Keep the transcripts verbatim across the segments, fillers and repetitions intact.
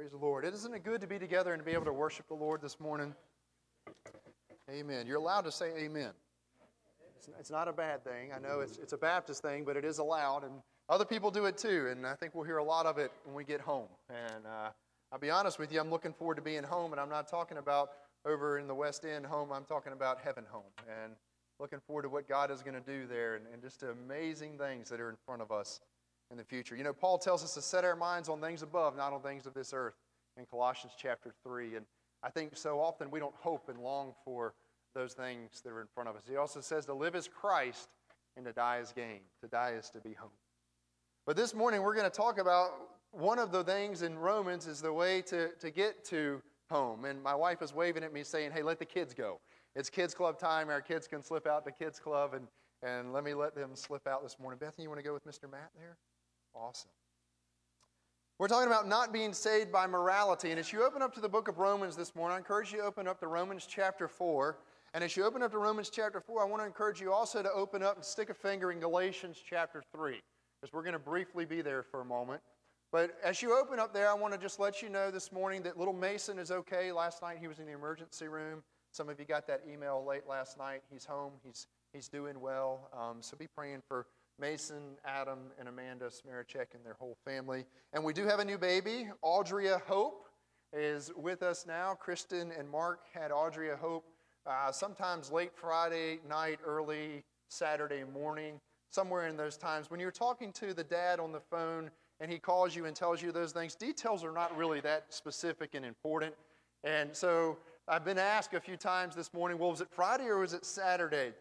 Praise the Lord. Isn't it good to be together and to be able to worship the Lord this morning? Amen. You're allowed to say amen. It's, it's not a bad thing. I know it's, it's a Baptist thing, but it is allowed, and other people do it too, and I think we'll hear a lot of it when we get home. And uh, I'll be honest with you, I'm looking forward to being home, and I'm not talking about over in the West End home. I'm talking about heaven home, and looking forward to what God is going to do there, and, and just the amazing things that are in front of us in the future. You know, Paul tells us to set our minds on things above, not on things of this earth, in Colossians chapter three. And I think so often we don't hope and long for those things that are in front of us. He also says to live as Christ and to die as gain. To die is to be home. But this morning we're going to talk about one of the things in Romans is the way to, to get to home. And my wife is waving at me saying, hey, let the kids go. It's kids club time. Our kids can slip out to kids club, and, and let me let them slip out this morning. Bethany, you want to go with Mister Matt there? Awesome. We're talking about not being saved by morality. And as you open up to the book of Romans this morning, I encourage you to open up to Romans chapter four. And as you open up to Romans chapter four, I want to encourage you also to open up and stick a finger in Galatians chapter three, because we're going to briefly be there for a moment. But as you open up there, I want to just let you know this morning that little Mason is okay. Last night he was in the emergency room. Some of you got that email late last night. He's home. He's he's doing well. Um, so be praying for Mason, Adam, and Amanda Smarachek and their whole family. And we do have a new baby. Audria Hope is with us now. Kristen and Mark had Audria Hope uh, sometimes late Friday night, early Saturday morning, somewhere in those times. When you're talking to the dad on the phone and he calls you and tells you those things, details are not really that specific and important. And so I've been asked a few times this morning, well, was it Friday or was it Saturday?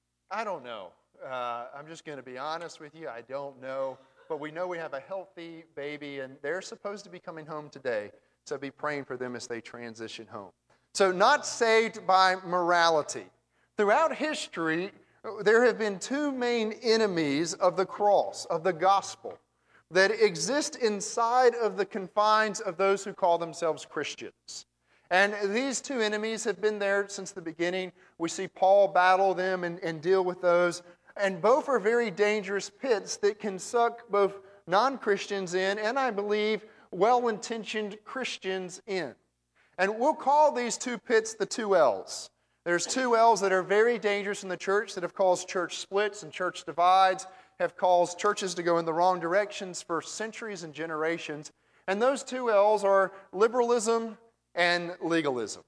I don't know. Uh, I'm just going to be honest with you. I don't know. But we know we have a healthy baby, and they're supposed to be coming home today. So be praying for them as they transition home. So not saved by morality. Throughout history, there have been two main enemies of the cross, of the gospel, that exist inside of the confines of those who call themselves Christians. And these two enemies have been there since the beginning. We see Paul battle them and, and deal with those. And both are very dangerous pits that can suck both non-Christians in and, I believe, well-intentioned Christians in. And we'll call these two pits the two L's. There's two L's that are very dangerous in the church that have caused church splits and church divides, have caused churches to go in the wrong directions for centuries and generations. And those two L's are liberalism and legalism.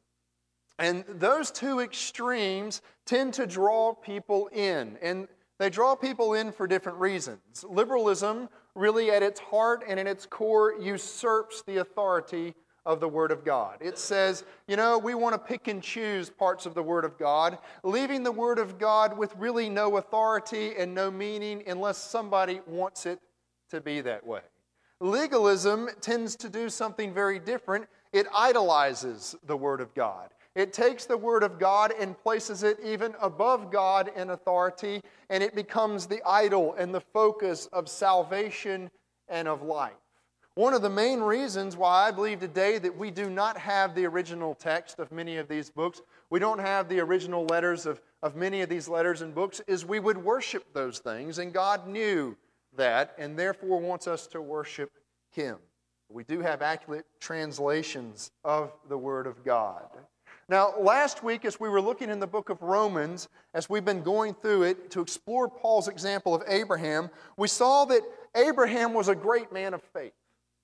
And those two extremes tend to draw people in. And they draw people in for different reasons. Liberalism, really at its heart and in its core, usurps the authority of the Word of God. It says, you know, we want to pick and choose parts of the Word of God, leaving the Word of God with really no authority and no meaning unless somebody wants it to be that way. Legalism tends to do something very different. It idolizes the Word of God. It takes the Word of God and places it even above God in authority, and it becomes the idol and the focus of salvation and of life. One of the main reasons why I believe today that we do not have the original text of many of these books, we don't have the original letters of, of many of these letters and books, is we would worship those things, and God knew that, and therefore wants us to worship Him. We do have accurate translations of the Word of God. Now, last week, as we were looking in the book of Romans, as we've been going through it to explore Paul's example of Abraham, we saw that Abraham was a great man of faith.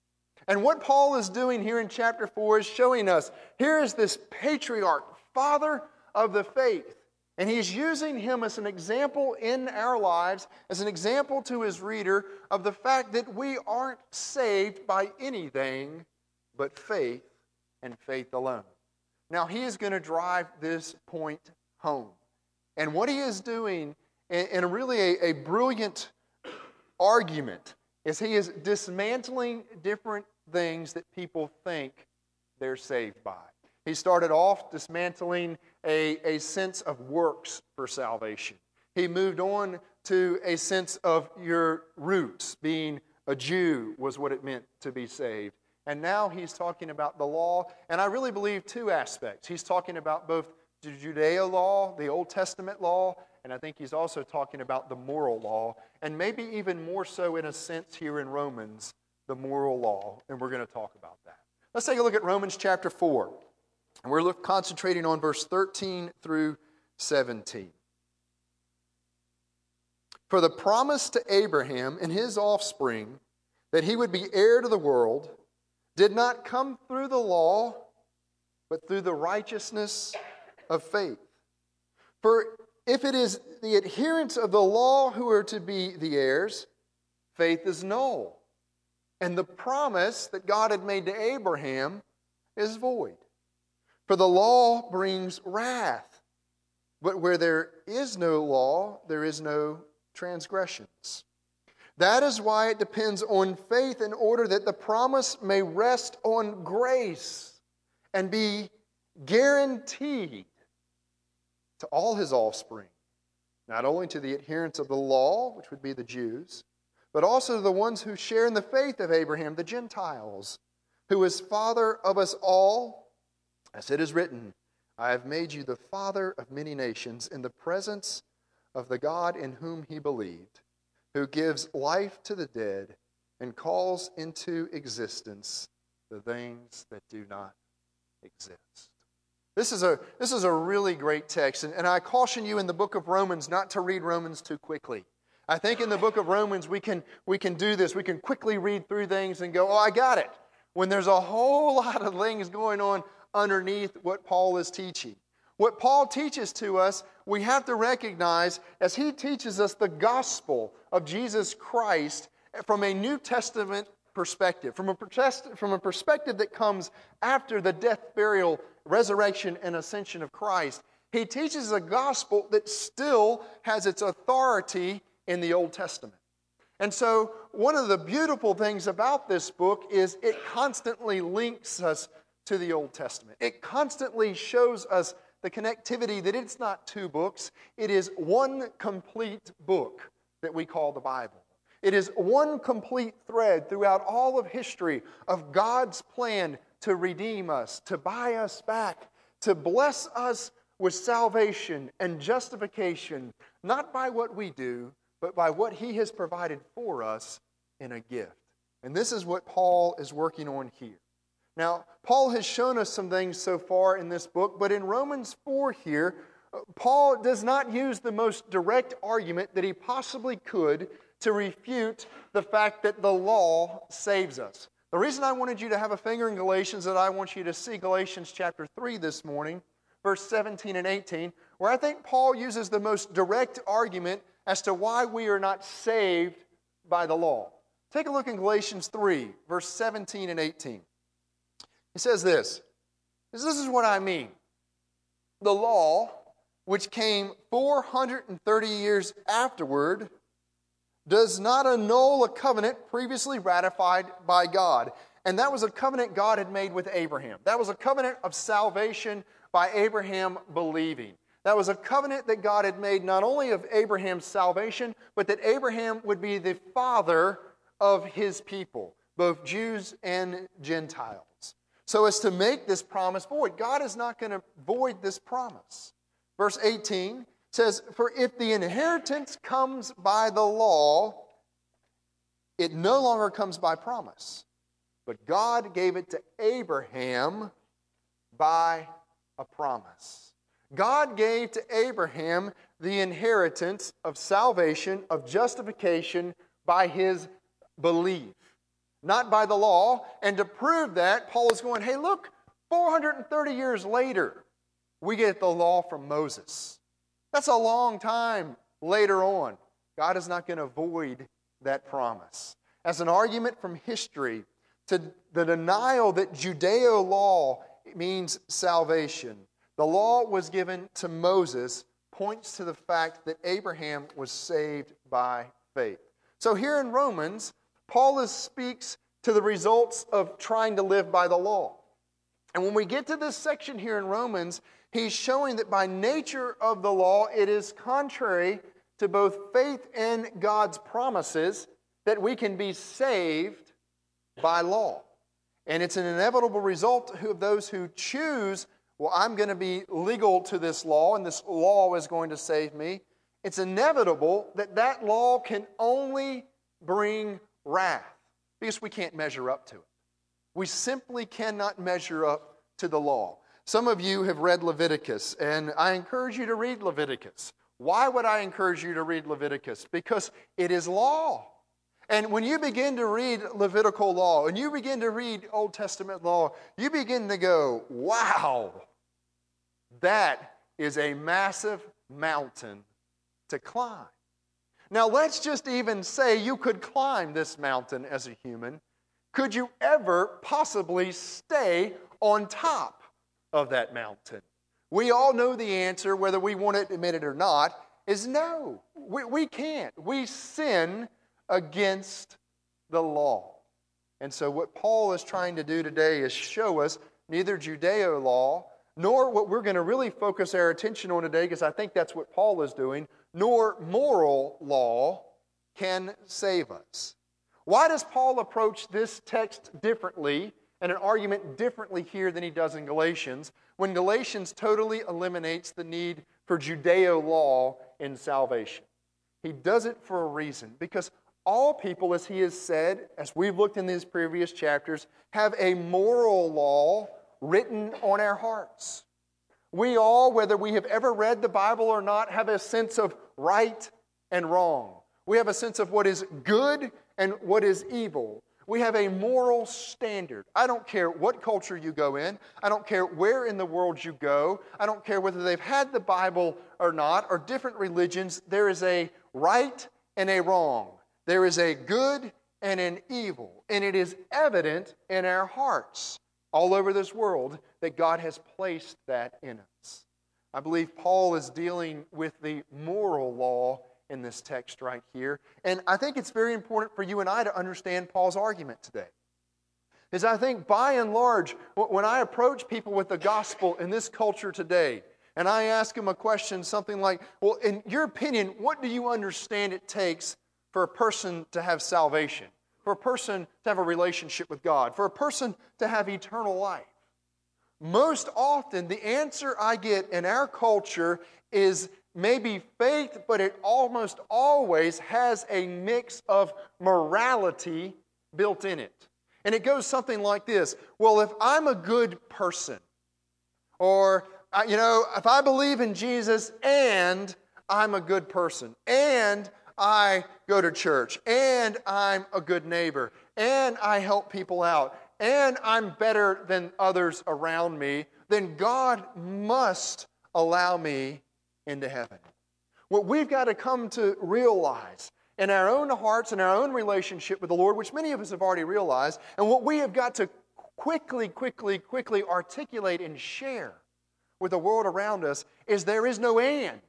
And what Paul is doing here in chapter four is showing us, here is this patriarch, father of the faith. And he's using him as an example in our lives, as an example to his reader of the fact that we aren't saved by anything but faith and faith alone. Now, he is going to drive this point home. And what he is doing in, in really a, a brilliant argument is he is dismantling different things that people think they're saved by. He started off dismantling a, a sense of works for salvation. He moved on to a sense of your roots. Being a Jew was what it meant to be saved. And now he's talking about the law, and I really believe two aspects. He's talking about both the Judeo law, the Old Testament law, and I think he's also talking about the moral law, and maybe even more so in a sense here in Romans, the moral law, and we're going to talk about that. Let's take a look at Romans chapter four. And we're look, concentrating on verse thirteen through seventeen. For the promise to Abraham and his offspring that he would be heir to the world did not come through the law, but through the righteousness of faith. For if it is the adherents of the law who are to be the heirs, faith is null, and the promise that God had made to Abraham is void. For the law brings wrath, but where there is no law, there is no transgressions. That is why it depends on faith in order that the promise may rest on grace and be guaranteed to all his offspring, not only to the adherents of the law, which would be the Jews, but also to the ones who share in the faith of Abraham, the Gentiles, who is father of us all, as it is written, I have made you the father of many nations in the presence of the God in whom he believed, who gives life to the dead and calls into existence the things that do not exist. This is a, this is a really great text, and, and I caution you in the book of Romans not to read Romans too quickly. I think in the book of Romans we can, we can do this. We can quickly read through things and go, oh, I got it, when there's a whole lot of things going on underneath what Paul is teaching. What Paul teaches to us, we have to recognize as he teaches us the gospel of Jesus Christ from a New Testament perspective, from a, from a perspective that comes after the death, burial, resurrection, and ascension of Christ. He teaches a gospel that still has its authority in the Old Testament. And so one of the beautiful things about this book is it constantly links us to the Old Testament. It constantly shows us the connectivity that it's not two books. It is one complete book that we call the Bible. It is one complete thread throughout all of history of God's plan to redeem us, to buy us back, to bless us with salvation and justification, not by what we do, but by what He has provided for us in a gift. And this is what Paul is working on here. Now, Paul has shown us some things so far in this book, but in Romans four here, Paul does not use the most direct argument that he possibly could to refute the fact that the law saves us. The reason I wanted you to have a finger in Galatians is that I want you to see Galatians chapter three this morning, verse seventeen and eighteen, where I think Paul uses the most direct argument as to why we are not saved by the law. Take a look in Galatians three, verse seventeen and eighteen. He says this, this is what I mean. The law, which came four hundred thirty years afterward, does not annul a covenant previously ratified by God. And that was a covenant God had made with Abraham. That was a covenant of salvation by Abraham believing. That was a covenant that God had made not only of Abraham's salvation, but that Abraham would be the father of his people, both Jews and Gentiles. So as to make this promise void, God is not going to void this promise. Verse eighteen says, for if the inheritance comes by the law, it no longer comes by promise. But God gave it to Abraham by a promise. God gave to Abraham the inheritance of salvation, of justification by his belief, not by the law. And to prove that, Paul is going, hey, look, four hundred thirty years later, we get the law from Moses. That's a long time later on. God is not going to void that promise. As an argument from history to the denial that Judeo law means salvation, the law was given to Moses points to the fact that Abraham was saved by faith. So here in Romans, Paul is, speaks to the results of trying to live by the law. And when we get to this section here in Romans, he's showing that by nature of the law, it is contrary to both faith and God's promises that we can be saved by law. And it's an inevitable result of those who choose, well, I'm going to be legal to this law, and this law is going to save me. It's inevitable that that law can only bring wrath because we can't measure up to it. We simply cannot measure up to the law. Some of you have read Leviticus, and I encourage you to read Leviticus. Why would I encourage you to read Leviticus? Because it is law. And when you begin to read Levitical law, and you begin to read Old Testament law, you begin to go, wow, that is a massive mountain to climb. Now, let's just even say you could climb this mountain as a human. Could you ever possibly stay on top of that mountain? We all know the answer, whether we want to admit it or not, is no. We, we can't. We sin against the law. And so what Paul is trying to do today is show us neither Judeo law, nor what we're going to really focus our attention on today, because I think that's what Paul is doing, nor moral law can save us. Why does Paul approach this text differently and an argument differently here than he does in Galatians, when Galatians totally eliminates the need for Judeo law in salvation? He does it for a reason, because all people, as he has said, as we've looked in these previous chapters, have a moral law written on our hearts. We all, whether we have ever read the Bible or not, have a sense of right and wrong. We have a sense of what is good and what is evil. We have a moral standard. I don't care what culture you go in. I don't care where in the world you go. I don't care whether they've had the Bible or not, or different religions. There is a right and a wrong. There is a good and an evil. And it is evident in our hearts all over this world that God has placed that in us. I believe Paul is dealing with the moral law in this text right here. And I think it's very important for you and I to understand Paul's argument today. Because I think by and large, when I approach people with the gospel in this culture today, and I ask them a question, something like, well, in your opinion, what do you understand it takes for a person to have salvation? For a person to have a relationship with God? For a person to have eternal life? Most often, the answer I get in our culture is maybe faith, but it almost always has a mix of morality built in it. And it goes something like this. Well, if I'm a good person, or, you know, if I believe in Jesus and I'm a good person, and I go to church, and I'm a good neighbor, and I help people out, and I'm better than others around me, then God must allow me into heaven. What we've got to come to realize in our own hearts and our own relationship with the Lord, which many of us have already realized, and what we have got to quickly, quickly, quickly articulate and share with the world around us, is there is no and.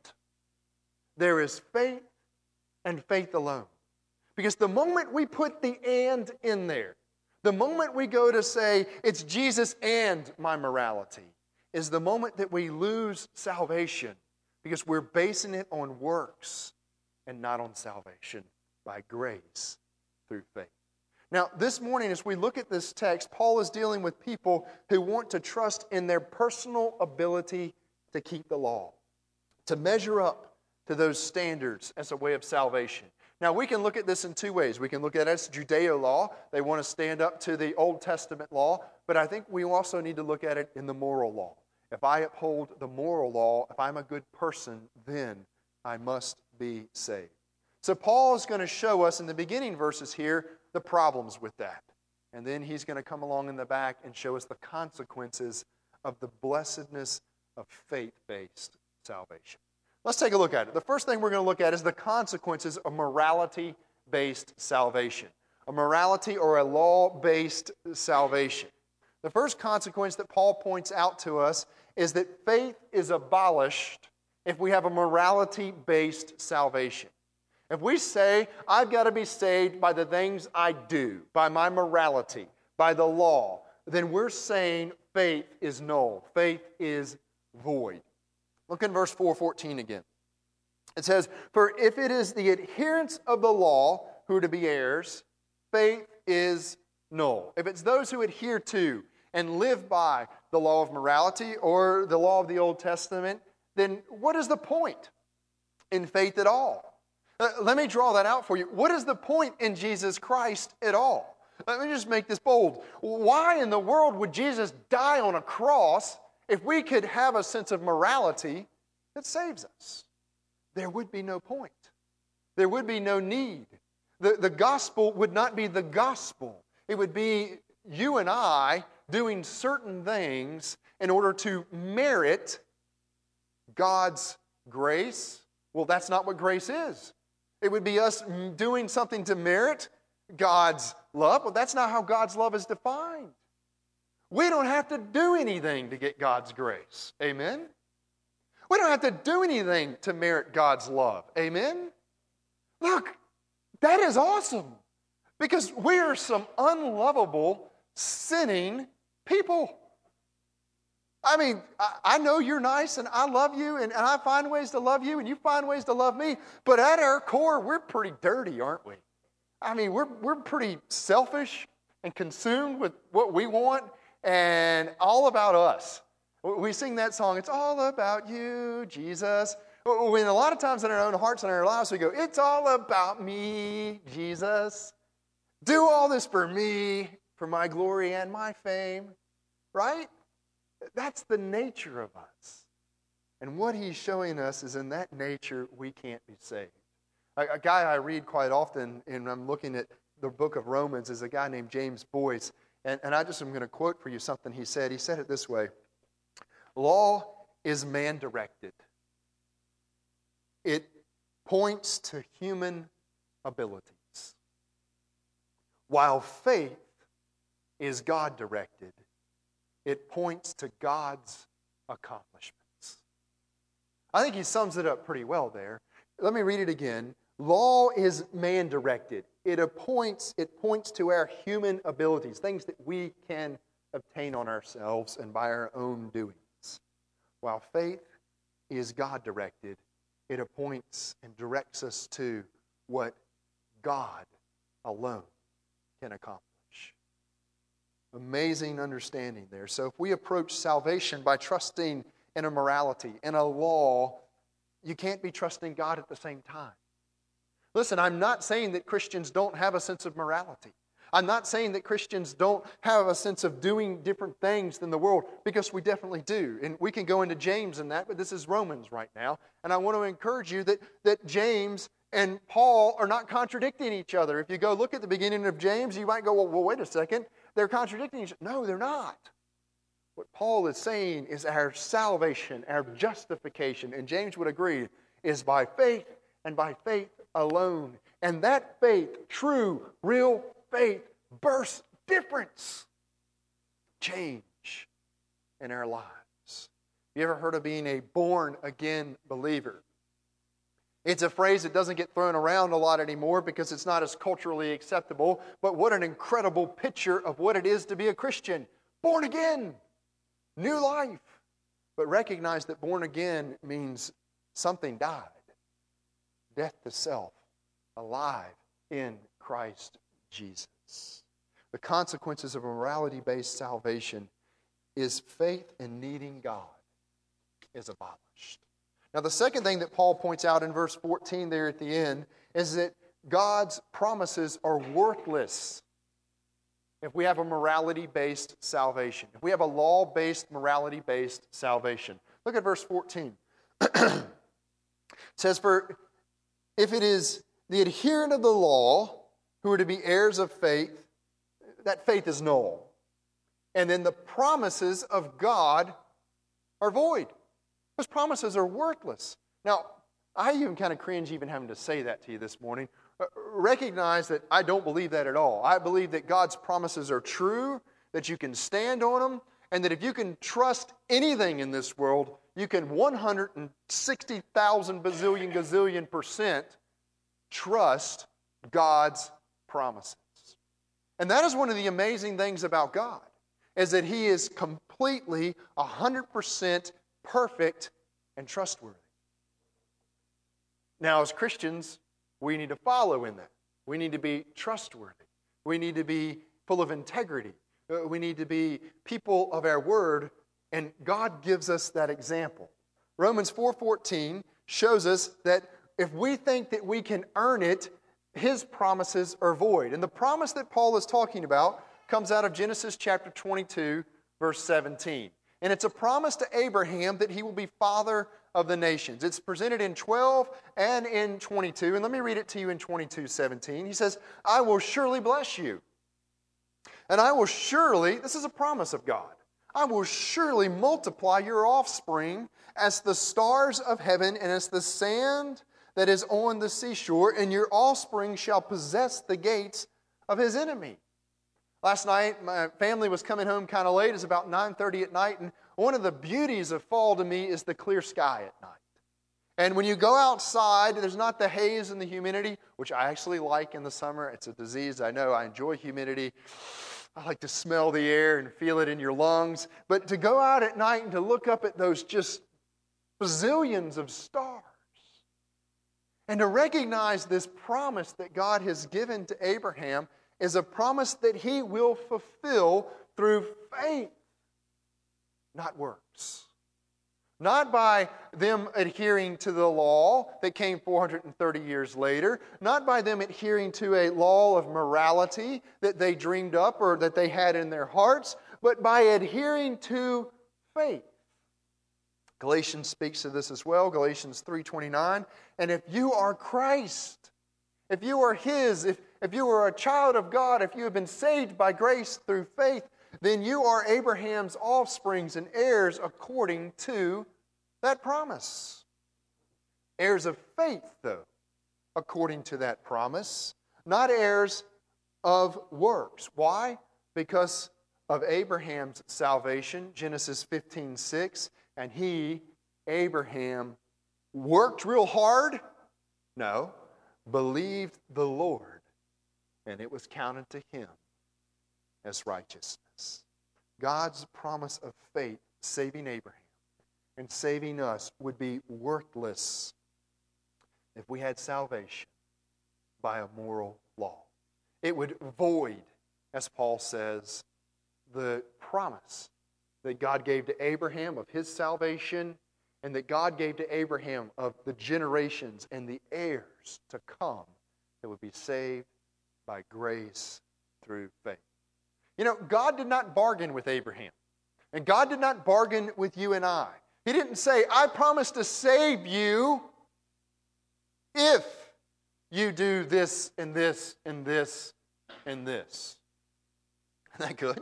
There is faith and faith alone. Because the moment we put the and in there, the moment we go to say, it's Jesus and my morality, is the moment that we lose salvation, because we're basing it on works and not on salvation by grace through faith. Now, this morning, as we look at this text, Paul is dealing with people who want to trust in their personal ability to keep the law, to measure up to those standards as a way of salvation. Now, we can look at this in two ways. We can look at it as Judeo law. They want to stand up to the Old Testament law, but I think we also need to look at it in the moral law. If I uphold the moral law, if I'm a good person, then I must be saved. So Paul is going to show us in the beginning verses here the problems with that. And then he's going to come along in the back and show us the consequences of the blessedness of faith-based salvation. Let's take a look at it. The first thing we're going to look at is the consequences of morality-based salvation. A morality or a law-based salvation. The first consequence that Paul points out to us is that faith is abolished if we have a morality-based salvation. If we say, I've got to be saved by the things I do, by my morality, by the law, then we're saying faith is null. Faith is void. Look in verse four fourteen again. It says, for if it is the adherents of the law who are to be heirs, faith is null. If it's those who adhere to and live by the law of morality or the law of the Old Testament, then what is the point in faith at all? Uh, let me draw that out for you. What is the point in Jesus Christ at all? Let me just make this bold. Why in the world would Jesus die on a cross if we could have a sense of morality that saves us? There would be no point. There would be no need. The, the gospel would not be the gospel. It would be you and I doing certain things in order to merit God's grace. Well, that's not what grace is. It would be us doing something to merit God's love. Well, that's not how God's love is defined. We don't have to do anything to get God's grace. Amen? We don't have to do anything to merit God's love. Amen? Look, that is awesome. Because we are some unlovable, sinning people. I mean, I, I know you're nice and I love you and, and I find ways to love you and you find ways to love me. But at our core, we're pretty dirty, aren't we? I mean, we're, we're pretty selfish and consumed with what we want and all about us. We sing that song, it's all about you, Jesus. When a lot of times in our own hearts and our lives, we go, it's all about me, Jesus. Do all this for me, for my glory and my fame, right? That's the nature of us. And what he's showing us is in that nature, we can't be saved. A, a guy I read quite often, and I'm looking at the book of Romans, is a guy named James Boyce. And, and I just am going to quote for you something he said. He said it this way. Law is man-directed. It points to human abilities, while faith is God-directed. It points to God's accomplishments. I think he sums it up pretty well there. Let me read it again. Law is man-directed. It appoints, it points to our human abilities, things that we can obtain on ourselves and by our own doings. While faith is God-directed, it appoints and directs us to what God alone can accomplish. Amazing understanding there. So if we approach salvation by trusting in a morality, in a law, you can't be trusting God at the same time. Listen, I'm not saying that Christians don't have a sense of morality. I'm not saying that Christians don't have a sense of doing different things than the world, because we definitely do. And we can go into James and that, but this is Romans right now. And I want to encourage you that, that James and Paul are not contradicting each other. If you go look at the beginning of James, you might go, well, well wait a second. They're contradicting each other. No, they're not. What Paul is saying is our salvation, our justification, and James would agree, is by faith and by faith alone. And that faith, true, real faith, bursts difference, change in our lives. You ever heard of being a born-again believer? It's a phrase that doesn't get thrown around a lot anymore because it's not as culturally acceptable, but what an incredible picture of what it is to be a Christian. Born again, new life. But recognize that born again means something died. Death to self, alive in Christ Jesus. The consequences of a morality-based salvation is faith in needing God is abolished. Now, the second thing that Paul points out in verse fourteen there at the end is that God's promises are worthless if we have a morality-based salvation. If we have a law-based, morality-based salvation. Look at verse fourteen. It says, for if it is the adherent of the law who are to be heirs of faith, that faith is null. And then the promises of God are void. Those promises are worthless. Now, I even kind of cringe even having to say that to you this morning. Recognize that I don't believe that at all. I believe that God's promises are true, that you can stand on them, and that if you can trust anything in this world, you can one hundred sixty thousand bazillion gazillion percent trust God's promises. And that is one of the amazing things about God, is that He is completely one hundred percent perfect and trustworthy. Now, as Christians, we need to follow in that. We need to be trustworthy. We need to be full of integrity. We need to be people of our word, and God gives us that example. Romans four fourteen shows us that if we think that we can earn it, his promises are void. And the promise that Paul is talking about comes out of Genesis chapter twenty-two, verse seventeen. And it's a promise to Abraham that he will be father of the nations. It's presented in twelve and in twenty-two. And let me read it to you in twenty-two seventeen. He says, I will surely bless you. And I will surely, this is a promise of God, I will surely multiply your offspring as the stars of heaven and as the sand that is on the seashore, and your offspring shall possess the gates of his enemy. Last night, my family was coming home kind of late. It's about nine thirty at night, and one of the beauties of fall to me is the clear sky at night. And when you go outside, there's not the haze and the humidity, which I actually like in the summer. It's a disease, I know. I enjoy humidity. I like to smell the air and feel it in your lungs. But to go out at night and to look up at those just bazillions of stars, and to recognize this promise that God has given to Abraham is a promise that he will fulfill through faith, not works. Not by them adhering to the law that came four hundred thirty years later, not by them adhering to a law of morality that they dreamed up or that they had in their hearts, but by adhering to faith. Galatians speaks to this as well, Galatians three twenty-nine. And if you are Christ, if you are His, if, if you are a child of God, if you have been saved by grace through faith, then you are Abraham's offsprings and heirs according to that promise. Heirs of faith, though, according to that promise, not heirs of works. Why? Because of Abraham's salvation, Genesis fifteen six. And he, Abraham, worked real hard? No. Believed the Lord, and it was counted to him as righteousness. God's promise of faith, saving Abraham and saving us, would be worthless if we had salvation by a moral law. It would void, as Paul says, the promise that God gave to Abraham of his salvation, and that God gave to Abraham of the generations and the heirs to come that would be saved by grace through faith. You know, God did not bargain with Abraham, and God did not bargain with you and I. He didn't say, I promise to save you if you do this and this and this and this. Isn't that good?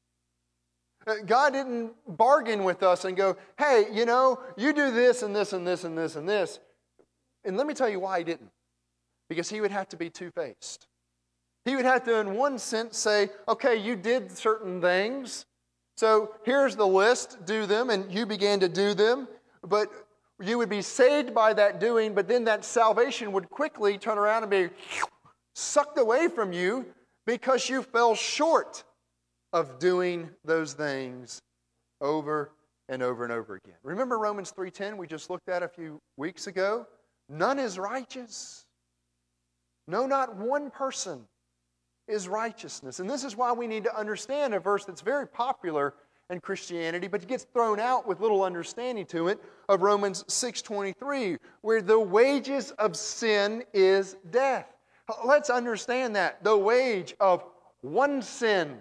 God didn't bargain with us and go, hey, you know, you do this and this and this and this and this. And let me tell you why He didn't. Because He would have to be two-faced. He would have to, in one sense, say, okay, you did certain things, so here's the list, do them, and you began to do them, but you would be saved by that doing, but then that salvation would quickly turn around and be sucked away from you because you fell short of doing those things over and over and over again. Remember Romans three ten we just looked at a few weeks ago? None is righteous. No, not one person is righteousness. And this is why we need to understand a verse that's very popular in Christianity, but it gets thrown out with little understanding to it, of Romans six twenty-three, where the wages of sin is death. Let's understand that. The wage of one sin,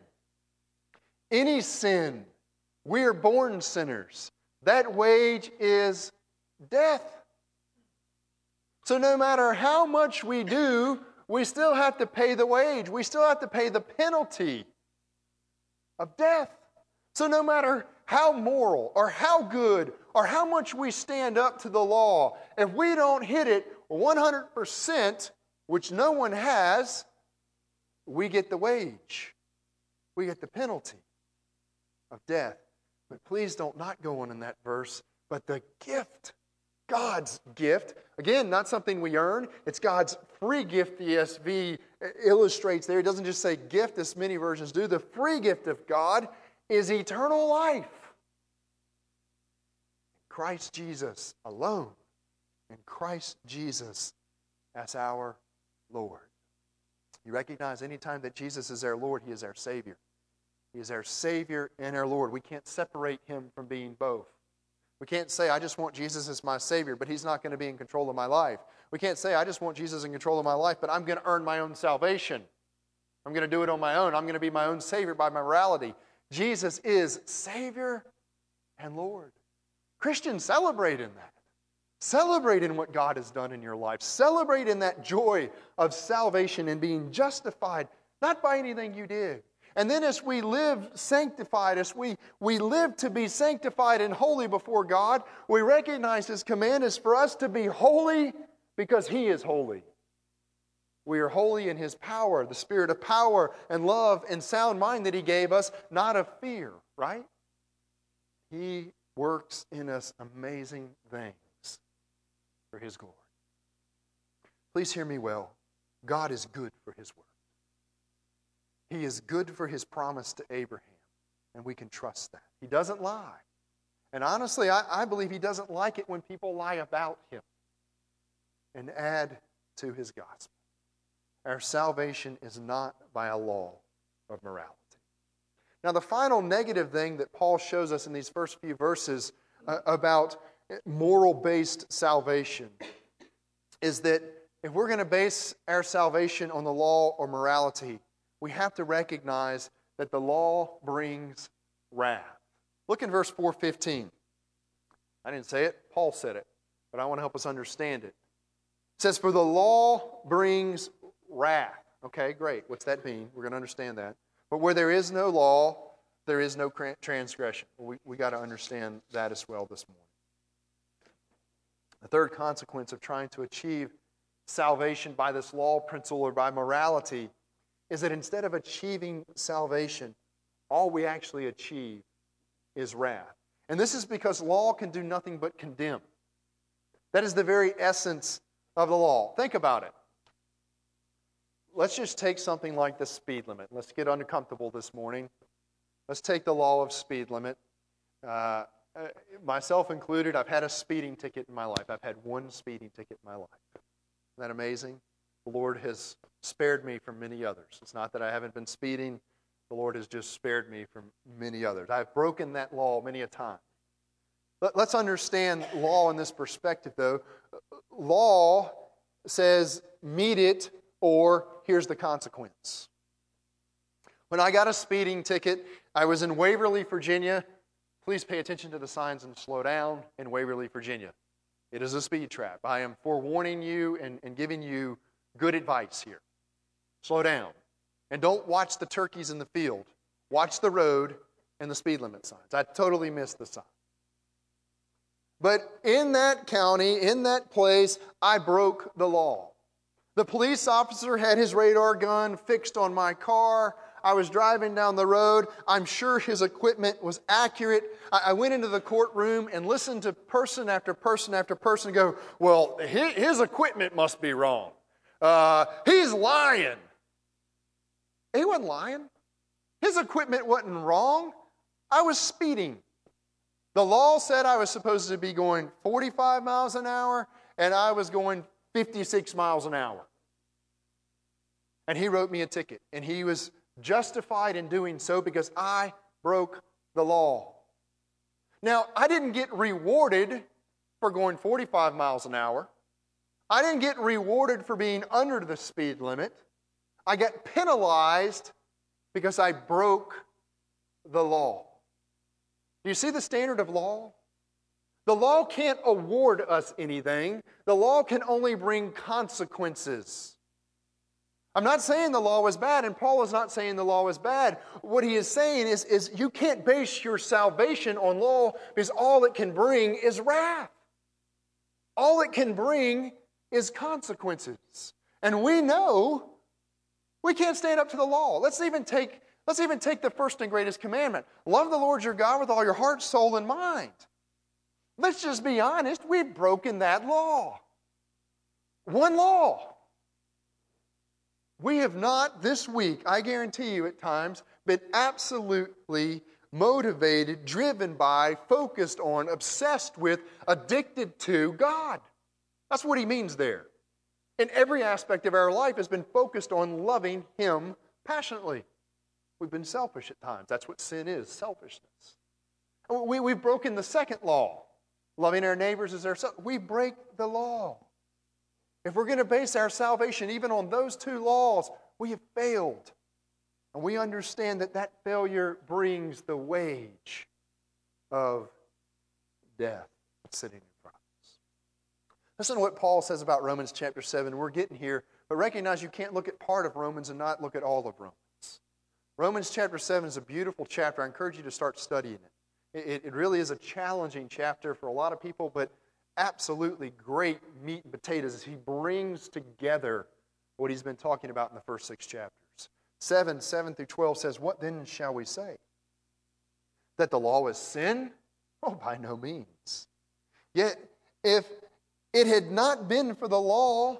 any sin, we are born sinners. That wage is death. So no matter how much we do, we still have to pay the wage. We still have to pay the penalty of death. So no matter how moral or how good or how much we stand up to the law, if we don't hit it one hundred percent, which no one has, we get the wage. We get the penalty of death. But please don't not go on in that verse, but the gift, God's gift, again, not something we earn, it's God's free gift, the E S V illustrates there. It doesn't just say gift, as many versions do. The free gift of God is eternal life. Christ Jesus alone, and Christ Jesus as our Lord. You recognize anytime that Jesus is our Lord, He is our Savior. He is our Savior and our Lord. We can't separate Him from being both. We can't say, I just want Jesus as my Savior, but He's not going to be in control of my life. We can't say, I just want Jesus in control of my life, but I'm going to earn my own salvation. I'm going to do it on my own. I'm going to be my own Savior by my morality. Jesus is Savior and Lord. Christians, celebrate in that. Celebrate in what God has done in your life. Celebrate in that joy of salvation and being justified, not by anything you did. And then as we live sanctified, as we, we live to be sanctified and holy before God, we recognize His command is for us to be holy because He is holy. We are holy in His power, the spirit of power and love and sound mind that He gave us, not of fear, right? He works in us amazing things for His glory. Please hear me well. God is good for His word. He is good for His promise to Abraham, and we can trust that. He doesn't lie. And honestly, I, I believe He doesn't like it when people lie about Him and add to His gospel. Our salvation is not by a law of morality. Now, the final negative thing that Paul shows us in these first few verses uh, about moral-based salvation is that if we're going to base our salvation on the law or morality, we have to recognize that the law brings wrath. Look in verse four fifteen. I didn't say it, Paul said it, but I want to help us understand it. It says, for the law brings wrath. Okay, great. What's that mean? We're going to understand that. But where there is no law, there is no transgression. We, we got to understand that as well this morning. The third consequence of trying to achieve salvation by this law principle or by morality is that instead of achieving salvation, all we actually achieve is wrath. And this is because law can do nothing but condemn. That is the very essence of the law. Think about it. Let's just take something like the speed limit. Let's get uncomfortable this morning. Let's take the law of speed limit. Uh, myself included, I've had a speeding ticket in my life. I've had one speeding ticket in my life. Isn't that amazing? The Lord has spared me from many others. It's not that I haven't been speeding. The Lord has just spared me from many others. I've broken that law many a time. But let's understand law in this perspective, though. Law says, meet it, or here's the consequence. When I got a speeding ticket, I was in Waverly, Virginia. Please pay attention to the signs and slow down in Waverly, Virginia. It is a speed trap. I am forewarning you and, and giving you good advice here. Slow down. And don't watch the turkeys in the field. Watch the road and the speed limit signs. I totally missed the sign. But in that county, in that place, I broke the law. The police officer had his radar gun fixed on my car. I was driving down the road. I'm sure his equipment was accurate. I went into the courtroom and listened to person after person after person go, well, his equipment must be wrong. Uh, he's lying. He wasn't lying. His equipment wasn't wrong. I was speeding. The law said I was supposed to be going forty-five miles an hour, and I was going fifty-six miles an hour. And he wrote me a ticket, and he was justified in doing so because I broke the law. Now, I didn't get rewarded for going forty-five miles an hour. I didn't get rewarded for being under the speed limit. I got penalized because I broke the law. Do you see the standard of law? The law can't award us anything. The law can only bring consequences. I'm not saying the law was bad, and Paul is not saying the law was bad. What he is saying is, is you can't base your salvation on law because all it can bring is wrath. All it can bring is consequences. And we know we can't stand up to the law. Let's even take, let's even take the first and greatest commandment. Love the Lord your God with all your heart, soul, and mind. Let's just be honest. We've broken that law. One law. We have not this week, I guarantee you at times, been absolutely motivated, driven by, focused on, obsessed with, addicted to God. That's what he means there. In every aspect of our life has been focused on loving Him passionately. We've been selfish at times. That's what sin is, selfishness. We, we've broken the second law. Loving our neighbors as ourselves. We break the law. If we're going to base our salvation even on those two laws, we have failed. And we understand that that failure brings the wage of death sitting in front of us. Listen to what Paul says about Romans chapter seven. We're getting here, but recognize you can't look at part of Romans and not look at all of Romans. Romans chapter seven is a beautiful chapter. I encourage you to start studying it. It, it really is a challenging chapter for a lot of people, but absolutely great meat and potatoes as he brings together what he's been talking about in the first six chapters. seven, seven through twelve says, "What then shall we say? That the law is sin? Oh, by no means. Yet, if it had not been for the law,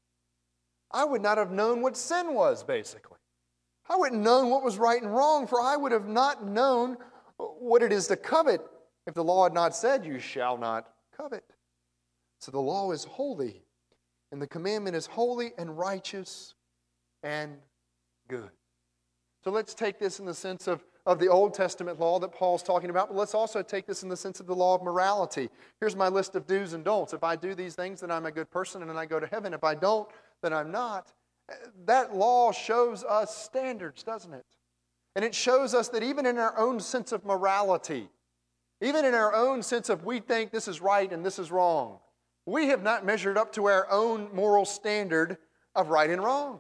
I would not have known what sin was, basically. I wouldn't have known what was right and wrong, for I would have not known what it is to covet if the law had not said, you shall not covet. So the law is holy, and the commandment is holy and righteous and good." So let's take this in the sense of, of the Old Testament law that Paul's talking about, but let's also take this in the sense of the law of morality. Here's my list of do's and don'ts. If I do these things, then I'm a good person and then I go to heaven. If I don't, then I'm not. That law shows us standards, doesn't it? And it shows us that even in our own sense of morality, even in our own sense of we think this is right and this is wrong, we have not measured up to our own moral standard of right and wrong.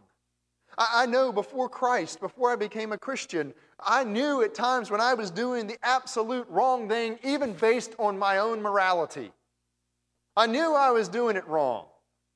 I know before Christ, before I became a Christian, I knew at times when I was doing the absolute wrong thing, even based on my own morality. I knew I was doing it wrong.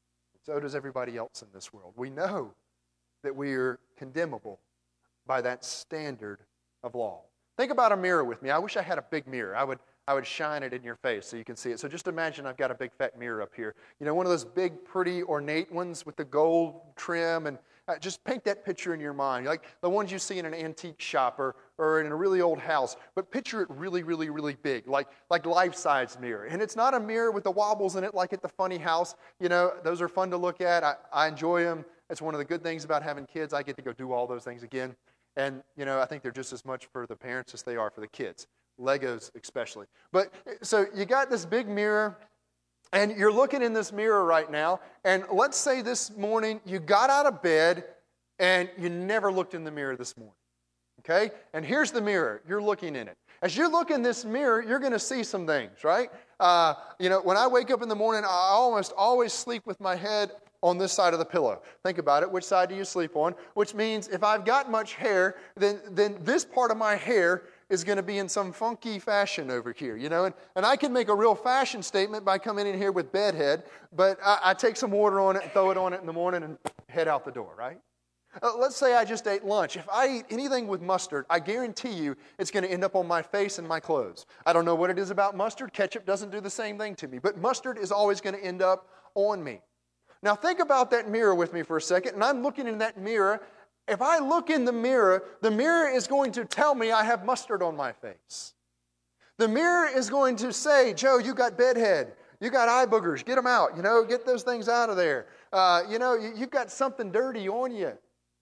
So does everybody else in this world. We know that we are condemnable by that standard of law. Think about a mirror with me. I wish I had a big mirror. I would I would shine it in your face so you can see it. So just imagine I've got a big fat mirror up here. You know, one of those big, pretty, ornate ones with the gold trim, and uh, just paint that picture in your mind, like the ones you see in an antique shop or, or in a really old house. But picture it really, really, really big, like like life-size mirror. And it's not a mirror with the wobbles in it like at the funny house. You know, those are fun to look at. I, I enjoy them. That's one of the good things about having kids. I get to go do all those things again. And, you know, I think they're just as much for the parents as they are for the kids. Legos especially. But so you got this big mirror, and you're looking in this mirror right now, and let's say this morning you got out of bed and you never looked in the mirror this morning. Okay? And here's the mirror. You're looking in it. As you look in this mirror, you're going to see some things, right? Uh, you know, when I wake up in the morning, I almost always sleep with my head on this side of the pillow. Think about it. Which side do you sleep on? Which means if I've got much hair, then, then this part of my hair is going to be in some funky fashion over here, you know? And, and I can make a real fashion statement by coming in here with bedhead, but I, I take some water on it and throw it on it in the morning and head out the door, right? Uh, let's say I just ate lunch. If I eat anything with mustard, I guarantee you it's going to end up on my face and my clothes. I don't know what it is about mustard. Ketchup doesn't do the same thing to me, but mustard is always going to end up on me. Now think about that mirror with me for a second, and I'm looking in that mirror. If I look in the mirror, the mirror is going to tell me I have mustard on my face. The mirror is going to say, Joe, you got bedhead. You got eye boogers. Get them out. You know, get those things out of there. Uh, you know, you, you've got something dirty on you.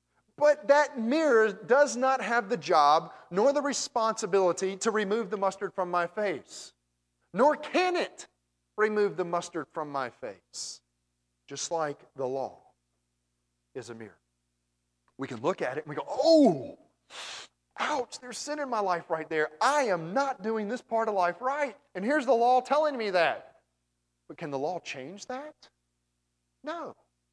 But that mirror does not have the job nor the responsibility to remove the mustard from my face. Nor can it remove the mustard from my face. Just like the law is a mirror. We can look at it and we go, oh, ouch, there's sin in my life right there. I am not doing this part of life right. And here's the law telling me that. But can the law change that? No.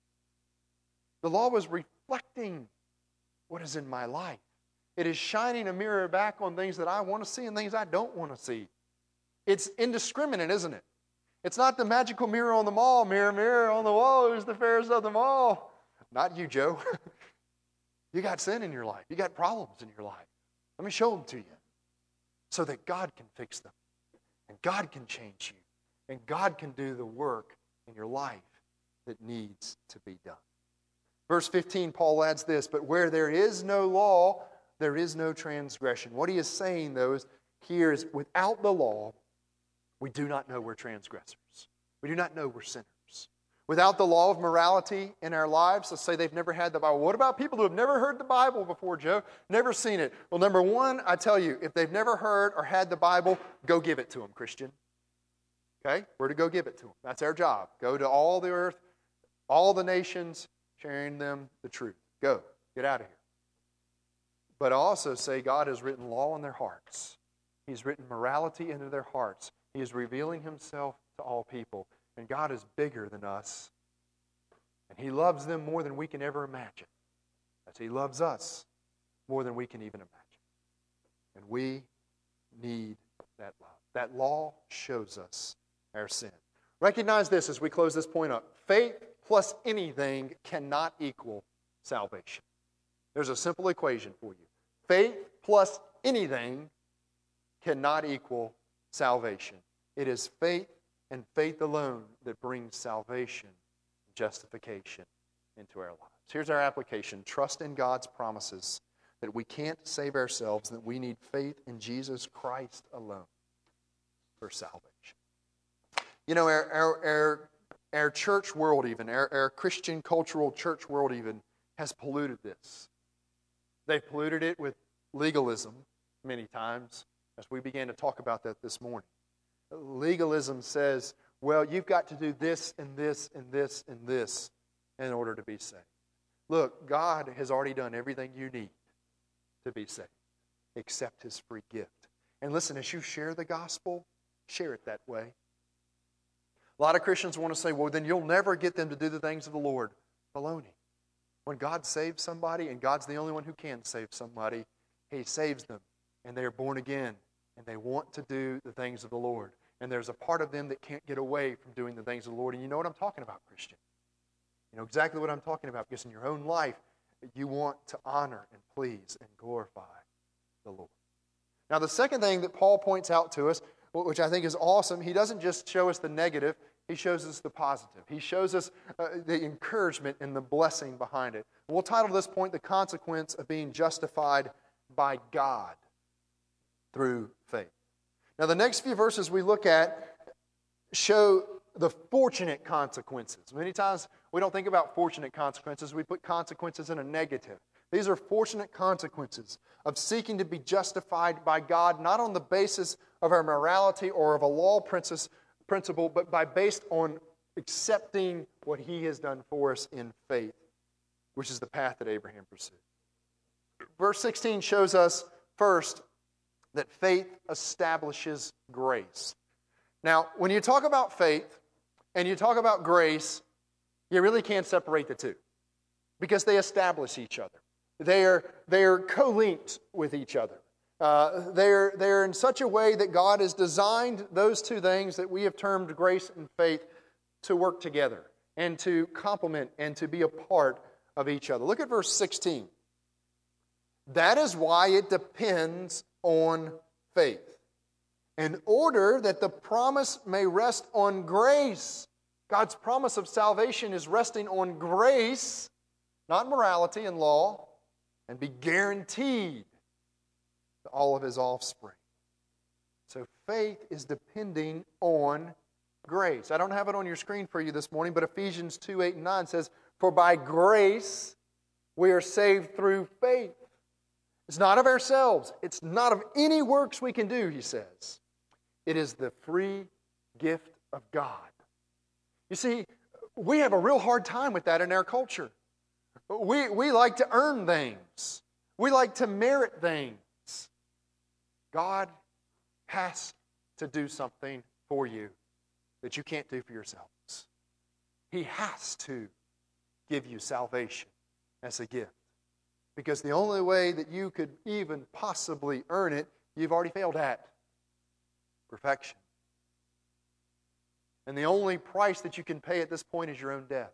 The law was reflecting what is in my life. It is shining a mirror back on things that I want to see and things I don't want to see. It's indiscriminate, isn't it? It's not the magical mirror on the mall. Mirror, mirror on the wall, who's the fairest of them all? Not you, Joe. You got sin in your life. You got problems in your life. Let me show them to you so that God can fix them. And God can change you. And God can do the work in your life that needs to be done. Verse fifteen, Paul adds this, but where there is no law, there is no transgression. What he is saying, though, is here is without the law, we do not know we're transgressors. We do not know we're sinners. Without the law of morality in our lives, let's say they've never had the Bible. What about people who have never heard the Bible before, Joe? Never seen it. Well, number one, I tell you, if they've never heard or had the Bible, go give it to them, Christian. Okay? We're to go give it to them. That's our job. Go to all the earth, all the nations, sharing them the truth. Go. Get out of here. But I also say God has written law in their hearts. He's written morality into their hearts. He is revealing Himself to all people. And God is bigger than us. And He loves them more than we can ever imagine. As He loves us more than we can even imagine. And we need that love. That law shows us our sin. Recognize this as we close this point up. Faith plus anything cannot equal salvation. There's a simple equation for you. Faith plus anything cannot equal salvation. It is faith and faith alone that brings salvation, justification into our lives. Here's our application. Trust in God's promises that we can't save ourselves, that we need faith in Jesus Christ alone for salvation. You know, our, our, our, our church world even, our, our Christian cultural church world even, has polluted this. They've polluted it with legalism many times, as we began to talk about that this morning. Legalism says, well, you've got to do this and this and this and this in order to be saved. Look, God has already done everything you need to be saved. Accept His free gift. And listen, as you share the gospel, share it that way. A lot of Christians want to say, well, then you'll never get them to do the things of the Lord. Baloney. When God saves somebody, and God's the only one who can save somebody, He saves them, and they are born again, and they want to do the things of the Lord. And there's a part of them that can't get away from doing the things of the Lord. And you know what I'm talking about, Christian. You know exactly what I'm talking about, because in your own life, you want to honor and please and glorify the Lord. Now, the second thing that Paul points out to us, which I think is awesome, he doesn't just show us the negative, he shows us the positive. He shows us uh, the encouragement and the blessing behind it. We'll title this point, The Consequence of Being Justified by God Through Faith. Now, the next few verses we look at show the fortunate consequences. Many times we don't think about fortunate consequences. We put consequences in a negative. These are fortunate consequences of seeking to be justified by God, not on the basis of our morality or of a law principle, but by based on accepting what He has done for us in faith, which is the path that Abraham pursued. Verse sixteen shows us, first, that faith establishes grace. Now, when you talk about faith and you talk about grace, you really can't separate the two because they establish each other. They are, they are co-linked with each other. Uh, they're, they're in such a way that God has designed those two things that we have termed grace and faith to work together and to complement and to be a part of each other. Look at verse sixteen. That is why it depends on faith, in order that the promise may rest on grace. God's promise of salvation is resting on grace, not morality and law, and be guaranteed to all of His offspring. So faith is depending on grace. I don't have it on your screen for you this morning, but Ephesians two, eight, and nine says, for by grace we are saved through faith. It's not of ourselves. It's not of any works we can do, he says. It is the free gift of God. You see, we have a real hard time with that in our culture. We, we like to earn things. We like to merit things. God has to do something for you that you can't do for yourselves. He has to give you salvation as a gift. Because the only way that you could even possibly earn it, you've already failed at. Perfection. And the only price that you can pay at this point is your own death.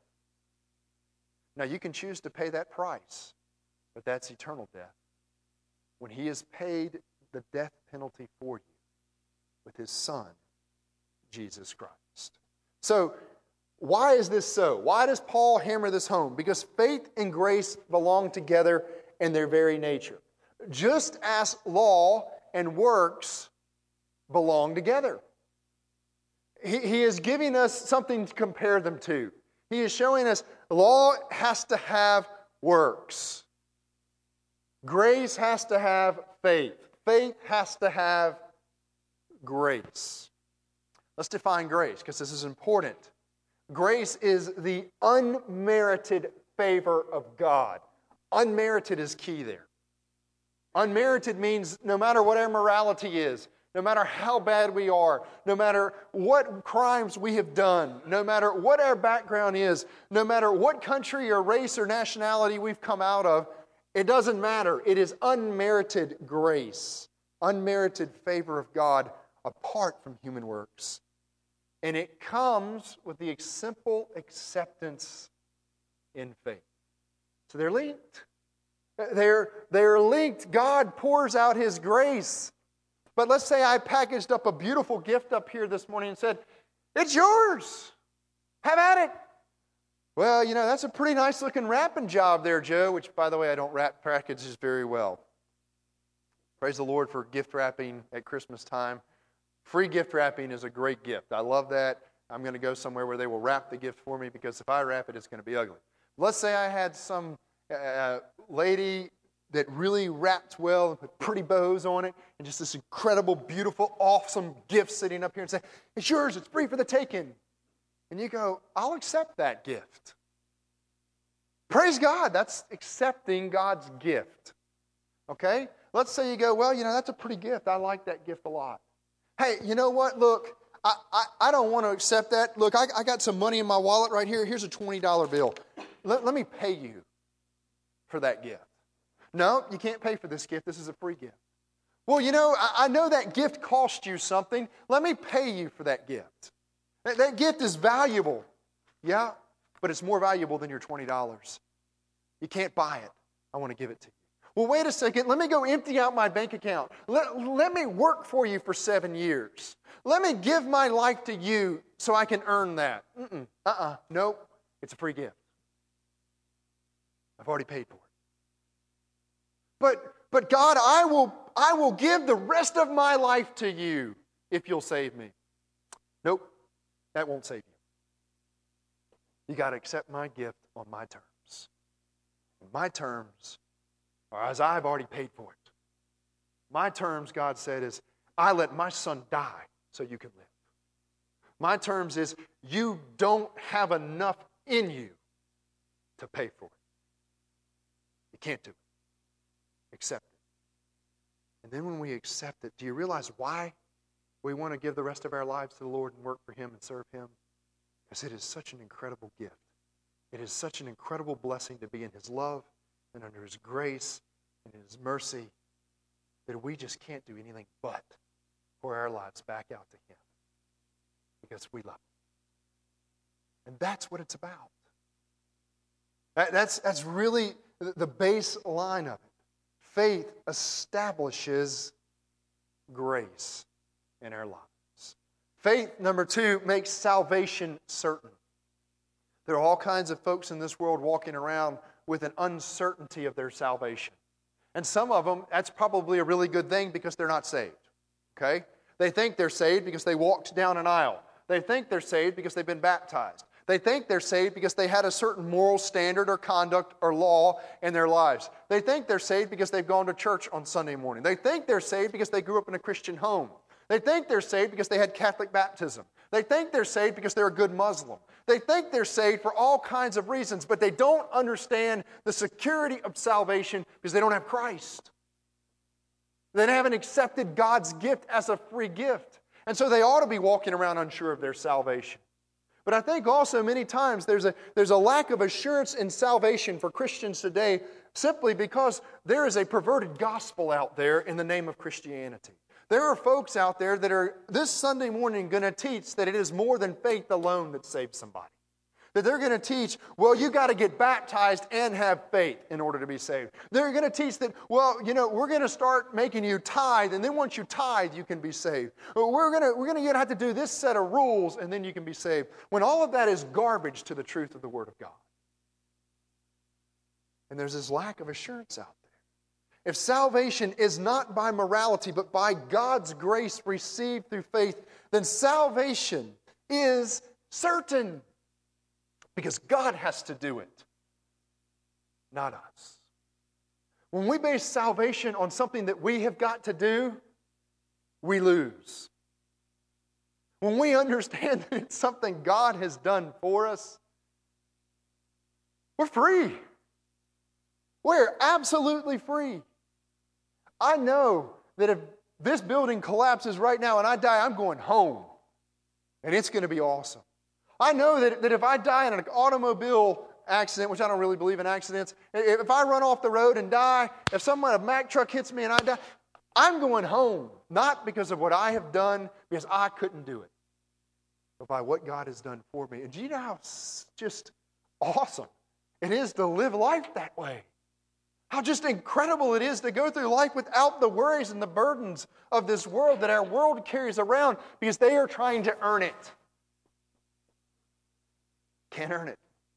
Now, you can choose to pay that price, but that's eternal death. When He has paid the death penalty for you with His Son, Jesus Christ. So, why is this so? Why does Paul hammer this home? Because faith and grace belong together in their very nature. Just as law and works belong together. He, he is giving us something to compare them to. He is showing us law has to have works. Grace has to have faith. Faith has to have grace. Let's define grace, because this is important. Grace is the unmerited favor of God. Unmerited is key there. Unmerited means no matter what our morality is, no matter how bad we are, no matter what crimes we have done, no matter what our background is, no matter what country or race or nationality we've come out of, it doesn't matter. It is unmerited grace, unmerited favor of God apart from human works. And it comes with the simple acceptance in faith. So they're linked. They're, they're linked. God pours out His grace. But let's say I packaged up a beautiful gift up here this morning and said, it's yours. Have at it. Well, you know, that's a pretty nice looking wrapping job there, Joe, which, by the way, I don't wrap packages very well. Praise the Lord for gift wrapping at Christmas time. Free gift wrapping is a great gift. I love that. I'm going to go somewhere where they will wrap the gift for me, because if I wrap it, it's going to be ugly. Let's say I had some uh, lady that really wrapped well and put pretty bows on it, and just this incredible, beautiful, awesome gift sitting up here and say, it's yours, it's free for the taking. And you go, I'll accept that gift. Praise God, that's accepting God's gift. Okay? Let's say you go, well, you know, that's a pretty gift. I like that gift a lot. Hey, you know what? Look, I, I, I don't want to accept that. Look, I, I got some money in my wallet right here. Here's a twenty dollar bill. Let, let me pay you for that gift. No, you can't pay for this gift. This is a free gift. Well, you know, I, I know that gift cost you something. Let me pay you for that gift. That, that gift is valuable. Yeah, but it's more valuable than your twenty dollars. You can't buy it. I want to give it to you. Well, wait a second. Let me go empty out my bank account. Let, let me work for you for seven years. Let me give my life to you so I can earn that. Mm-mm. Uh-uh. Nope. It's a free gift. I've already paid for it. But, but God, I will, I will give the rest of my life to you if you'll save me. Nope. That won't save you. You got to accept my gift on my terms. My terms are as I've already paid for it. My terms, God said, is I let my son die so you can live. My terms is you don't have enough in you to pay for it. You can't do it. Accept it. And then when we accept it, do you realize why we want to give the rest of our lives to the Lord and work for Him and serve Him? Because it is such an incredible gift. It is such an incredible blessing to be in His love and under His grace and His mercy that we just can't do anything but pour our lives back out to Him because we love Him. And that's what it's about. That, that's, that's really the baseline of it. Faith establishes grace in our lives. Faith, number two, makes salvation certain. There are all kinds of folks in this world walking around with an uncertainty of their salvation. And some of them, that's probably a really good thing because they're not saved. Okay? They think they're saved because they walked down an aisle. They think they're saved because they've been baptized. They think they're saved because they had a certain moral standard or conduct or law in their lives. They think they're saved because they've gone to church on Sunday morning. They think they're saved because they grew up in a Christian home. They think they're saved because they had Catholic baptism. They think they're saved because they're a good Muslim. They think they're saved for all kinds of reasons, but they don't understand the security of salvation because they don't have Christ. They haven't accepted God's gift as a free gift. And so they ought to be walking around unsure of their salvation. But I think also many times there's a, there's a lack of assurance in salvation for Christians today simply because there is a perverted gospel out there in the name of Christianity. There are folks out there that are this Sunday morning going to teach that it is more than faith alone that saves somebody. That they're going to teach, well, you got to get baptized and have faith in order to be saved. They're going to teach that, well, you know, we're going to start making you tithe, and then once you tithe, you can be saved. We're going to, we're going to have to do this set of rules, and then you can be saved. When all of that is garbage to the truth of the Word of God. And there's this lack of assurance out there. If salvation is not by morality, but by God's grace received through faith, then salvation is certain. Because God has to do it, not us. When we base salvation on something that we have got to do, we lose. when we understand that it's something God has done for us, we're free. We're absolutely free. I know that if this building collapses right now and I die, I'm going home. And it's going to be awesome. I know that, that if I die in an automobile accident, which I don't really believe in accidents, if I run off the road and die, if someone, a Mack truck hits me and I die, I'm going home. Not because of what I have done, because I couldn't do it, but by what God has done for me. And do you know how just awesome it is to live life that way? How just incredible it is to go through life without the worries and the burdens of this world that our world carries around because they are trying to earn it. Can't earn it.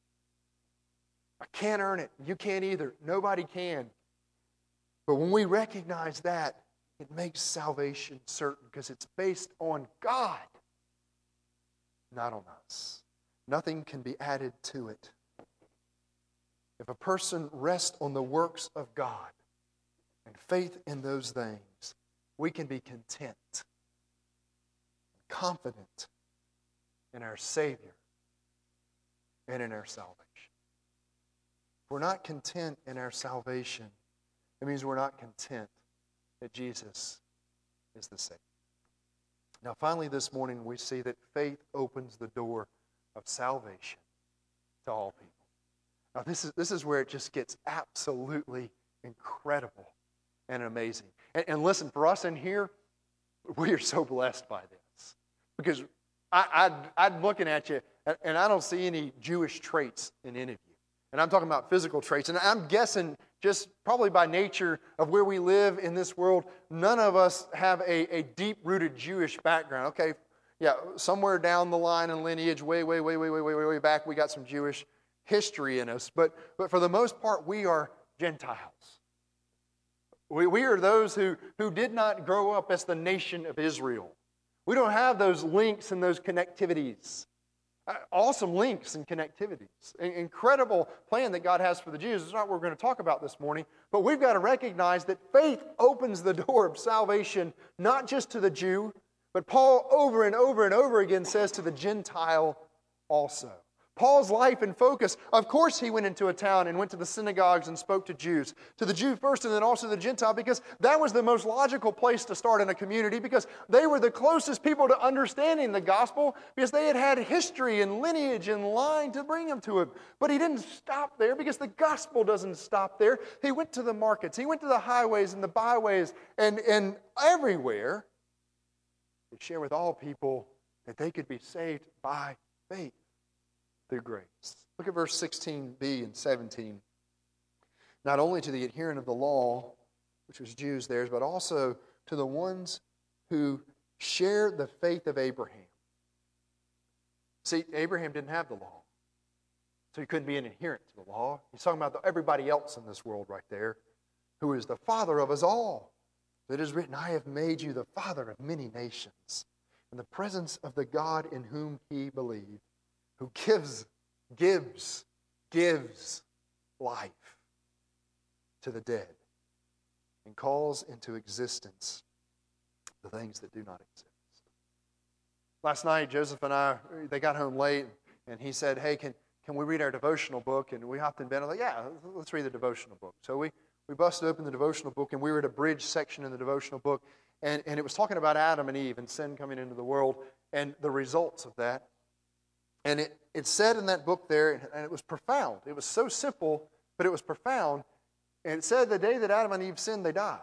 I can't earn it. You can't either. Nobody can. But when we recognize that, it makes salvation certain because it's based on God, not on us. Nothing can be added to it. If a person rests on the works of God and faith in those things, we can be content, confident in our Savior and in our salvation. If we're not content in our salvation, it means we're not content that Jesus is the Savior. Now, finally, this morning, we see that faith opens the door of salvation to all people. Now, this is, this is where it just gets absolutely incredible and amazing. And, and listen, for us in here, we are so blessed by this. Because I, I, I'm looking at you, and, and I don't see any Jewish traits in any of you. And I'm talking about physical traits. And I'm guessing, just probably by nature of where we live in this world, none of us have a, a deep-rooted Jewish background. Okay, yeah, somewhere down the line in lineage, way, way, way, way, way, way, way, way back, we got some Jewish history in us. But, but for the most part, we are Gentiles. We, we are those who, who did not grow up as the nation of Israel. We don't have those links and those connectivities. Uh, awesome links and connectivities. An incredible plan that God has for the Jews. It's not what we're going to talk about this morning. But we've got to recognize that faith opens the door of salvation, not just to the Jew, but Paul over and over and over again says to the Gentile also. Paul's life and focus, of course he went into a town and went to the synagogues and spoke to Jews. To the Jew first and then also the Gentile, because that was the most logical place to start in a community, because they were the closest people to understanding the gospel, because they had had history and lineage and line to bring them to him. But he didn't stop there, because the gospel doesn't stop there. He went to the markets, he went to the highways and the byways, and, and everywhere to share with all people that they could be saved by faith. Through grace. Look at verse sixteen b and seventeen. Not only to the adherent of the law, which was Jews theirs, but also to the ones who share the faith of Abraham. See, Abraham didn't have the law, so he couldn't be an adherent to the law. He's talking about everybody else in this world right there, who is the father of us all. It is written, I have made you the father of many nations, in the presence of the God in whom he believed, who gives, gives, gives life to the dead and calls into existence the things that do not exist. Last night, Joseph and I, they got home late, and he said, hey, can, can we read our devotional book? And we hopped in bed. I was like, yeah, let's read the devotional book. So we, we busted open the devotional book, and we were at a bridge section in the devotional book, and, and it was talking about Adam and Eve and sin coming into the world and the results of that. And it, it said in that book there, and it was profound. It was so simple, but it was profound. And it said the day that Adam and Eve sinned, they died.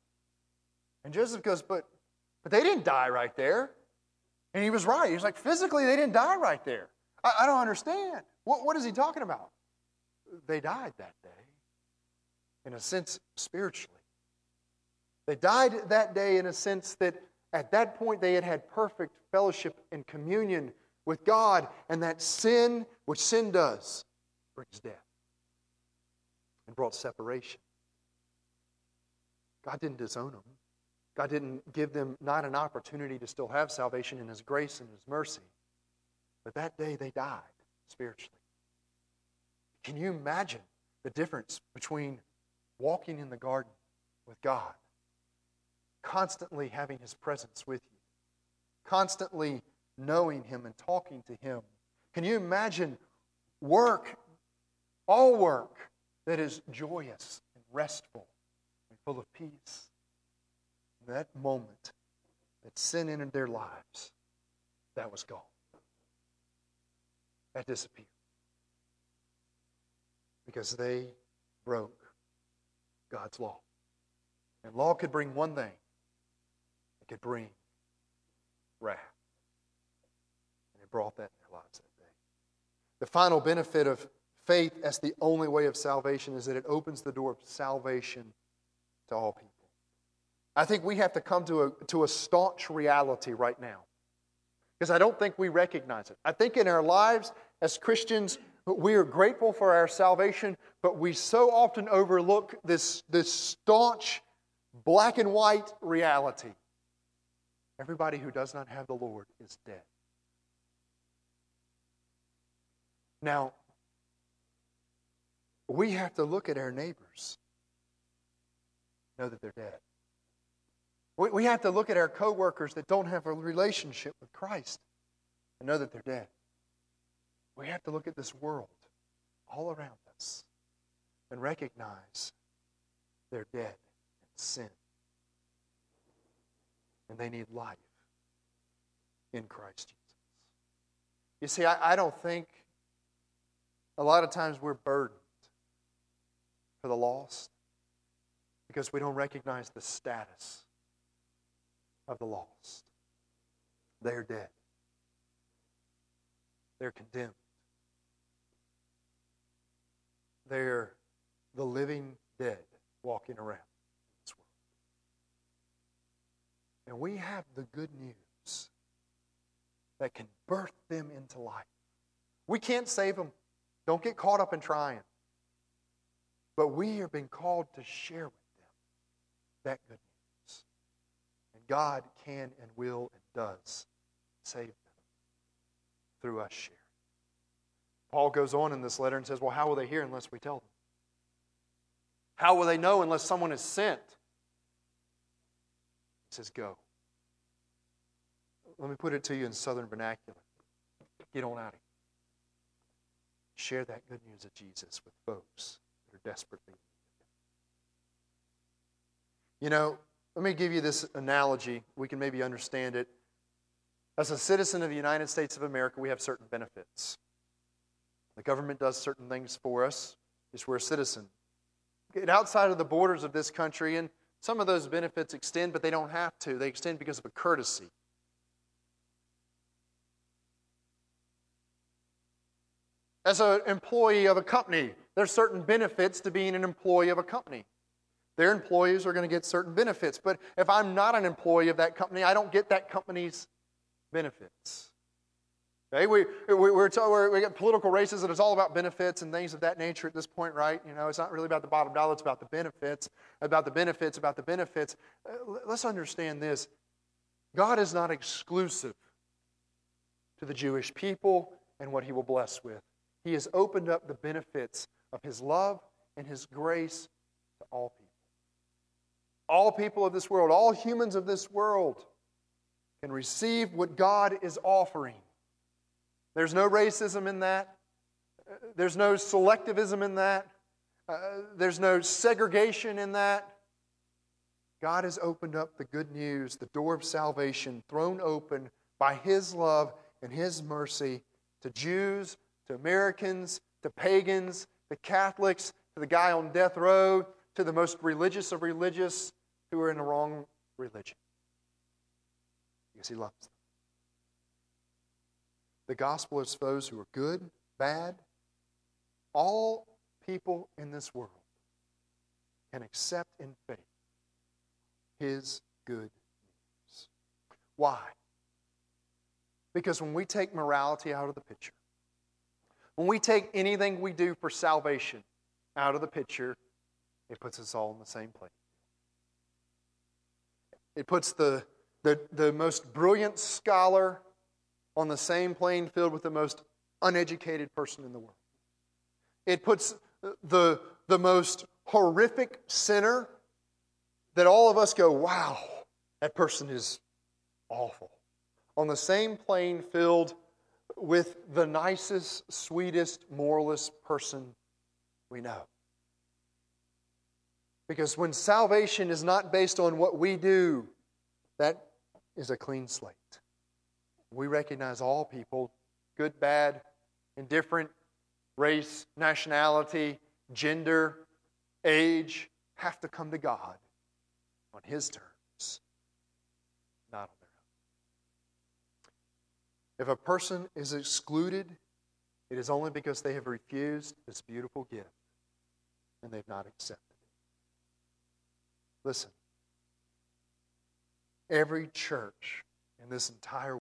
And Joseph goes, but, but they didn't die right there. And he was right. He was like, physically, they didn't die right there. I, I don't understand. What, what is he talking about? They died that day, in a sense, spiritually. They died that day in a sense that at that point they had had perfect fellowship and communion with God, and that sin, which sin does, brings death and brought separation. God didn't disown them. God didn't give them not an opportunity to still have salvation in His grace and His mercy. But that day they died spiritually. Can you imagine the difference between walking in the garden with God, constantly having His presence with you, constantly knowing Him and talking to Him. Can you imagine work, all work, that is joyous and restful and full of peace? In that moment that sin entered their lives, that was gone. That disappeared. Because they broke God's law. And law could bring one thing. It could bring wrath. And it brought that in their lives that day. The final benefit of faith as the only way of salvation is that it opens the door of salvation to all people. I think we have to come to a, to a staunch reality right now. Because I don't think we recognize it. I think in our lives as Christians, we are grateful for our salvation, but we so often overlook this, this staunch, black and white reality. Everybody who does not have the Lord is dead. Now, we have to look at our neighbors, know that they're dead. We, we have to look at our coworkers that don't have a relationship with Christ and know that they're dead. We have to look at this world all around us and recognize they're dead in sin. And they need life in Christ Jesus. You see, I, I don't think a lot of times we're burdened for the lost because we don't recognize the status of the lost. They're dead. They're condemned. They're the living dead walking around this world. And we have the good news that can birth them into life. We can't save them. Don't get caught up in trying. But we are being called to share with them that good news. And God can and will and does save them through us sharing. Paul goes on in this letter and says, well, how will they hear unless we tell them? How will they know unless someone is sent? He says, go. Let me put it to you in Southern vernacular. Get on out of here. Share that good news of Jesus with folks that are desperately needing it. You know, let me give you this analogy. We can maybe understand it. As a citizen of the United States of America, we have certain benefits. The government does certain things for us because we're a citizen. Get outside of the borders of this country, and some of those benefits extend, but they don't have to. They extend because of a courtesy. As an employee of a company, there's certain benefits to being an employee of a company. Their employees are going to get certain benefits. But if I'm not an employee of that company, I don't get that company's benefits. Okay, we, we, we're, we're, we get political races that it's all about benefits and things of that nature at this point, right? You know, it's not really about the bottom dollar, it's about the benefits, about the benefits, about the benefits. Uh, let's understand this. God is not exclusive to the Jewish people and what He will bless with. He has opened up the benefits of His love and His grace to all people. All people of this world, all humans of this world can receive what God is offering. There's no racism in that. There's no selectivism in that. Uh, there's no segregation in that. God has opened up the good news, the door of salvation, thrown open by His love and His mercy to Jews, to Americans, to pagans, to Catholics, to the guy on death row, to the most religious of religious who are in the wrong religion. Because He loves them. The gospel is for those who are good, bad. All people in this world can accept in faith His good news. Why? Because when we take morality out of the picture, when we take anything we do for salvation out of the picture, it puts us all in the same place. It puts the, the, the most brilliant scholar on the same playing field with the most uneducated person in the world. It puts the, the most horrific sinner that all of us go, wow, that person is awful. on the same plane filled with the nicest, sweetest, moralist person we know. Because when salvation is not based on what we do, that is a clean slate. We recognize all people, good, bad, indifferent, race, nationality, gender, age, have to come to God on His terms, not on their own. If a person is excluded, it is only because they have refused this beautiful gift and they've not accepted it. Listen, every church in this entire